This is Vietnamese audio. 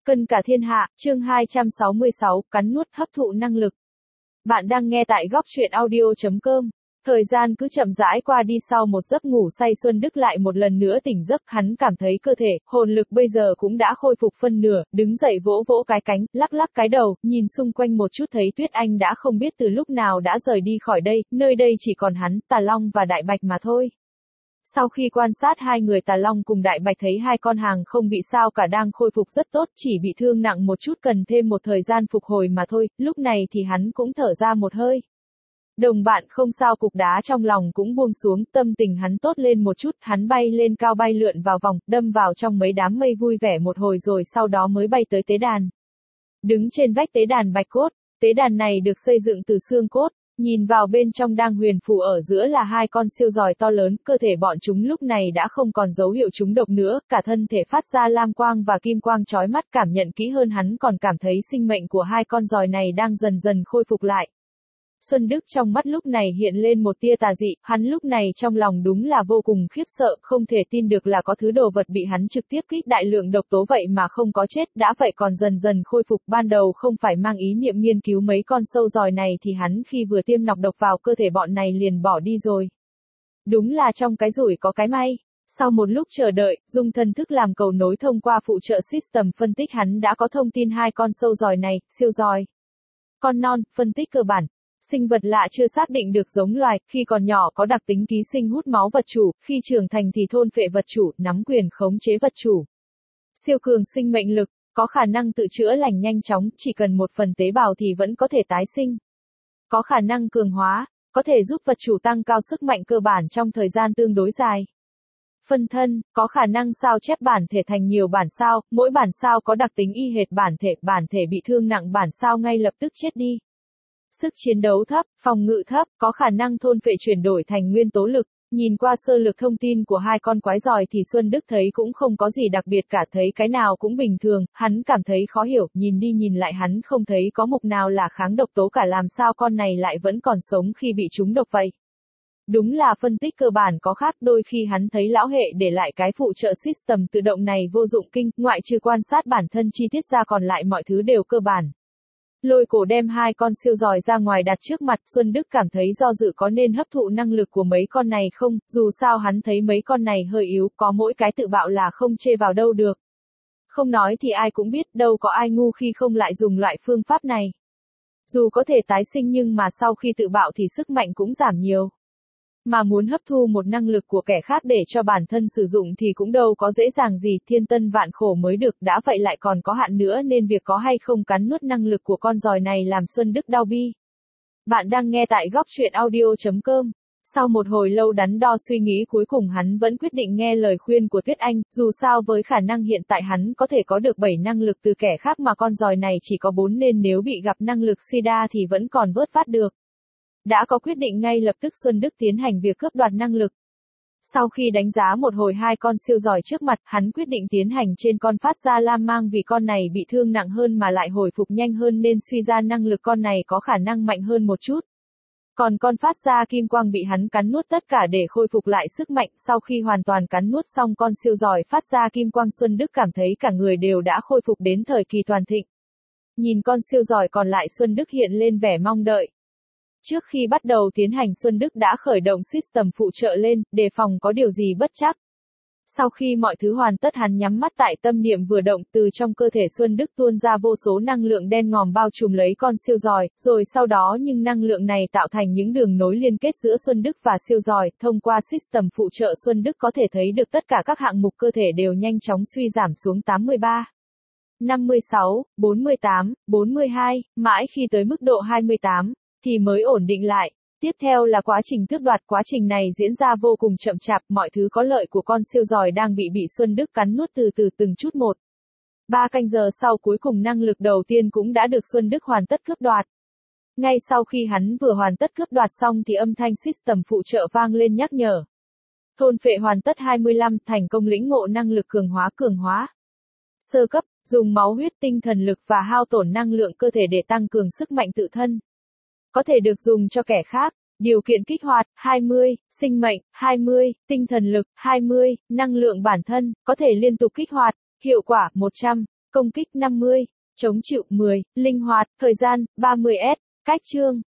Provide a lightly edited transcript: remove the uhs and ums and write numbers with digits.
Cân cả thiên hạ, chương 266, cắn nuốt hấp thụ năng lực. Bạn đang nghe tại góc truyện audio.com. Thời gian cứ chậm rãi qua đi, sau một giấc ngủ say Xuân Đức lại một lần nữa tỉnh giấc, hắn cảm thấy cơ thể, hồn lực bây giờ cũng đã khôi phục phân nửa, đứng dậy vỗ vỗ cái cánh, lắc lắc cái đầu, nhìn xung quanh một chút thấy Tuyết Anh đã không biết từ lúc nào đã rời đi khỏi đây, nơi đây chỉ còn hắn, Tà Long và Đại Bạch mà thôi. Sau khi quan sát hai người, Tà Long cùng Đại Bạch thấy hai con hàng không bị sao cả, đang khôi phục rất tốt, chỉ bị thương nặng một chút, cần thêm một thời gian phục hồi mà thôi, lúc này thì hắn cũng thở ra một hơi. Đồng bạn không sao, cục đá trong lòng cũng buông xuống, tâm tình hắn tốt lên một chút, hắn bay lên cao, bay lượn vào vòng, đâm vào trong mấy đám mây, vui vẻ một hồi rồi sau đó mới bay tới tế đàn. Đứng trên vách tế đàn bạch cốt, tế đàn này được xây dựng từ xương cốt. Nhìn vào bên trong đang huyền phù ở giữa là hai con siêu giòi to lớn, cơ thể bọn chúng lúc này đã không còn dấu hiệu trúng độc nữa, cả thân thể phát ra lam quang và kim quang chói mắt, cảm nhận kỹ hơn hắn còn cảm thấy sinh mệnh của hai con giòi này đang dần dần khôi phục lại. Xuân Đức trong mắt lúc này hiện lên một tia tà dị, hắn lúc này trong lòng đúng là vô cùng khiếp sợ, không thể tin được là có thứ đồ vật bị hắn trực tiếp kích đại lượng độc tố vậy mà không có chết, đã vậy còn dần dần khôi phục. Ban đầu không phải mang ý niệm nghiên cứu mấy con sâu giòi này thì hắn khi vừa tiêm nọc độc vào cơ thể bọn này liền bỏ đi rồi. Đúng là trong cái rủi có cái may. Sau một lúc chờ đợi, dùng thần thức làm cầu nối thông qua phụ trợ system phân tích, hắn đã có thông tin hai con sâu giòi này, siêu giòi. Con non, phân tích cơ bản. Sinh vật lạ chưa xác định được giống loài, khi còn nhỏ có đặc tính ký sinh hút máu vật chủ, khi trưởng thành thì thôn phệ vật chủ, nắm quyền khống chế vật chủ. Siêu cường sinh mệnh lực, có khả năng tự chữa lành nhanh chóng, chỉ cần một phần tế bào thì vẫn có thể tái sinh. Có khả năng cường hóa, có thể giúp vật chủ tăng cao sức mạnh cơ bản trong thời gian tương đối dài. Phân thân, có khả năng sao chép bản thể thành nhiều bản sao, mỗi bản sao có đặc tính y hệt bản thể bị thương nặng bản sao ngay lập tức chết đi. Sức chiến đấu thấp, phòng ngự thấp, có khả năng thôn phệ chuyển đổi thành nguyên tố lực. Nhìn qua sơ lược thông tin của hai con quái giòi thì Xuân Đức thấy cũng không có gì đặc biệt cả, thấy cái nào cũng bình thường, hắn cảm thấy khó hiểu, nhìn đi nhìn lại hắn không thấy có mục nào là kháng độc tố cả, làm sao con này lại vẫn còn sống khi bị trúng độc vậy. Đúng là phân tích cơ bản có khác, đôi khi hắn thấy lão hệ để lại cái phụ trợ system tự động này vô dụng kinh, ngoại trừ quan sát bản thân chi tiết ra còn lại mọi thứ đều cơ bản. Lôi cổ đem hai con siêu giòi ra ngoài đặt trước mặt, Xuân Đức cảm thấy do dự có nên hấp thụ năng lực của mấy con này không, dù sao hắn thấy mấy con này hơi yếu, có mỗi cái tự bạo là không chê vào đâu được. Không nói thì ai cũng biết, đâu có ai ngu khi không lại dùng loại phương pháp này. Dù có thể tái sinh nhưng mà sau khi tự bạo thì sức mạnh cũng giảm nhiều. Mà muốn hấp thu một năng lực của kẻ khác để cho bản thân sử dụng thì cũng đâu có dễ dàng gì, thiên tân vạn khổ mới được, đã vậy lại còn có hạn nữa nên việc có hay không cắn nuốt năng lực của con giòi này làm Xuân Đức đau bi. Bạn đang nghe tại góc truyện audio.com. Sau một hồi lâu đắn đo suy nghĩ, cuối cùng hắn vẫn quyết định nghe lời khuyên của Tuyết Anh, dù sao với khả năng hiện tại hắn có thể có được 7 năng lực từ kẻ khác mà con giòi này chỉ có 4 nên nếu bị gặp năng lực sida thì vẫn còn vớt vát được. Đã có quyết định ngay lập tức Xuân Đức tiến hành việc cướp đoạt năng lực. Sau khi đánh giá một hồi hai con siêu giòi trước mặt, hắn quyết định tiến hành trên con phát ra lam mang, vì con này bị thương nặng hơn mà lại hồi phục nhanh hơn nên suy ra năng lực con này có khả năng mạnh hơn một chút. Còn con phát ra kim quang bị hắn cắn nuốt tất cả để khôi phục lại sức mạnh, sau khi hoàn toàn cắn nuốt xong con siêu giòi phát ra kim quang, Xuân Đức cảm thấy cả người đều đã khôi phục đến thời kỳ toàn thịnh. Nhìn con siêu giòi còn lại, Xuân Đức hiện lên vẻ mong đợi. Trước khi bắt đầu tiến hành, Xuân Đức đã khởi động system phụ trợ lên, đề phòng có điều gì bất trắc. Sau khi mọi thứ hoàn tất, hắn nhắm mắt tại tâm niệm vừa động, từ trong cơ thể Xuân Đức tuôn ra vô số năng lượng đen ngòm bao trùm lấy con siêu giòi, rồi sau đó nhưng năng lượng này tạo thành những đường nối liên kết giữa Xuân Đức và siêu giòi, thông qua system phụ trợ Xuân Đức có thể thấy được tất cả các hạng mục cơ thể đều nhanh chóng suy giảm xuống 83. 56, 48, 42, mãi khi tới mức độ 28. Thì mới ổn định lại. Tiếp theo là quá trình tước đoạt, quá trình này diễn ra vô cùng chậm chạp, mọi thứ có lợi của con siêu giòi đang bị Xuân Đức cắn nuốt từ từ từng chút một. 3 canh giờ sau, cuối cùng năng lực đầu tiên cũng đã được Xuân Đức hoàn tất cướp đoạt. Ngay sau khi hắn vừa hoàn tất cướp đoạt xong thì âm thanh system phụ trợ vang lên nhắc nhở. Thôn phệ hoàn tất 25, thành công lĩnh ngộ năng lực cường hóa. Sơ cấp, dùng máu huyết tinh thần lực và hao tổn năng lượng cơ thể để tăng cường sức mạnh tự thân. Có thể được dùng cho kẻ khác. Điều kiện kích hoạt, 20, sinh mệnh, 20, tinh thần lực, 20, năng lượng bản thân, có thể liên tục kích hoạt, hiệu quả, 100, công kích 50, chống chịu 10, linh hoạt, thời gian 30S, cách chương